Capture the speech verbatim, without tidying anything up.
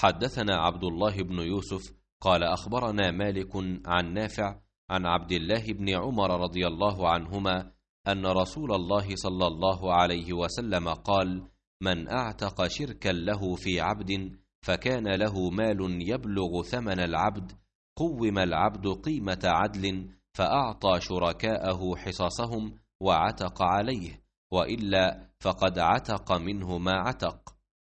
حدثنا عبد الله بن يوسف قال أخبرنا مالك عن نافع عن عبد الله بن عمر رضي الله عنهما أن رسول الله صلى الله عليه وسلم قال: من أعتق شركا له في عبد فكان له مال يبلغ ثمن العبد قوم العبد قيمة عدل فأعطى شركاءه حصصهم وعتق عليه، وإلا فقد عتق منه ما عتق.